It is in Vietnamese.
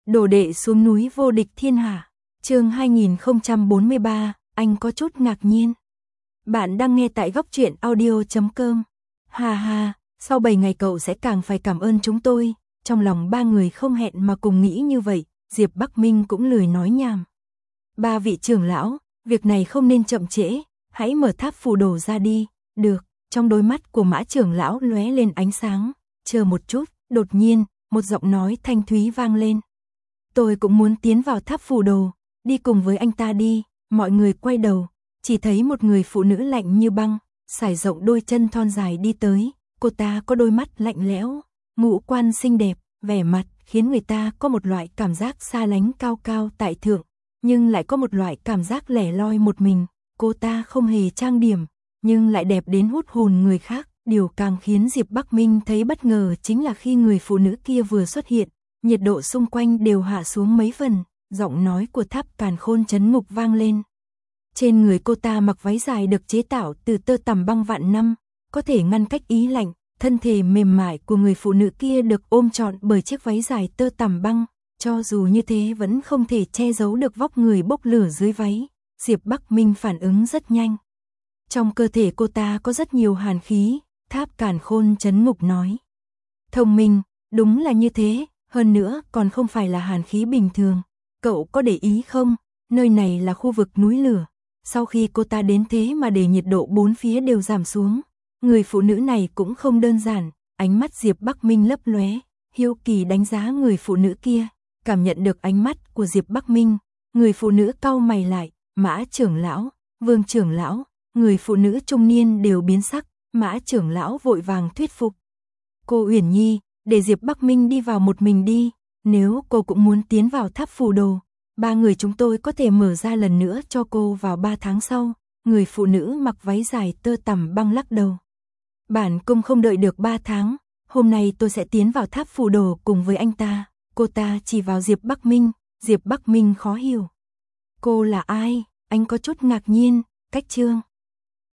Đồ đệ xuống núi vô địch thiên hạ. Chương 2043, anh có chút ngạc nhiên. Bạn đang nghe tại goctruyện.audio.com. Ha ha, sau 7 ngày cậu sẽ càng phải cảm ơn chúng tôi. Trong lòng ba người không hẹn mà cùng nghĩ như vậy, Diệp Bắc Minh cũng lười nói nhảm. Ba vị trưởng lão, việc này không nên chậm trễ, hãy mở tháp phù đồ ra đi. Được, trong đôi mắt của Mã trưởng lão lóe lên ánh sáng. Chờ một chút, đột nhiên, một giọng nói thanh thúy vang lên. Tôi cũng muốn tiến vào tháp phù đồ, đi cùng với anh ta đi. Mọi người quay đầu, chỉ thấy một người phụ nữ lạnh như băng, sải rộng đôi chân thon dài đi tới. Cô ta có đôi mắt lạnh lẽo, ngũ quan xinh đẹp, vẻ mặt khiến người ta có một loại cảm giác xa lánh cao cao tại thượng, nhưng lại có một loại cảm giác lẻ loi một mình. Cô ta không hề trang điểm, nhưng lại đẹp đến hút hồn người khác. Điều càng khiến Diệp Bắc Minh thấy bất ngờ chính là khi người phụ nữ kia vừa xuất hiện, nhiệt độ xung quanh đều hạ xuống mấy phần, giọng nói của Tháp Càn Khôn Chấn Ngục vang lên. Trên người cô ta mặc váy dài được chế tạo từ tơ tằm băng vạn năm, có thể ngăn cách ý lạnh, thân thể mềm mại của người phụ nữ kia được ôm trọn bởi chiếc váy dài tơ tằm băng, cho dù như thế vẫn không thể che giấu được vóc người bốc lửa dưới váy. Diệp Bắc Minh phản ứng rất nhanh. Trong cơ thể cô ta có rất nhiều hàn khí, Tháp Càn Khôn Chấn Ngục nói. Thông minh, đúng là như thế, hơn nữa còn không phải là hàn khí bình thường. Cậu có để ý không, nơi này là khu vực núi lửa. Sau khi cô ta đến thế mà để nhiệt độ bốn phía đều giảm xuống. Người phụ nữ này cũng không đơn giản, ánh mắt Diệp Bắc Minh lấp lóe, hiếu kỳ đánh giá người phụ nữ kia. Cảm nhận được ánh mắt của Diệp Bắc Minh, người phụ nữ cau mày lại. Mã trưởng lão, Vương trưởng lão, người phụ nữ trung niên đều biến sắc. Mã trưởng lão vội vàng thuyết phục. Cô Uyển Nhi, để Diệp Bắc Minh đi vào một mình đi, nếu cô cũng muốn tiến vào tháp phù đồ, ba người chúng tôi có thể mở ra lần nữa cho cô vào 3 tháng sau. Người phụ nữ mặc váy dài tơ tằm băng lắc đầu. Bản cung không đợi được 3 tháng, hôm nay tôi sẽ tiến vào tháp phù đồ cùng với anh ta. Cô ta chỉ vào Diệp Bắc Minh, Diệp Bắc Minh khó hiểu. Cô là ai? Anh có chút ngạc nhiên. Cách chương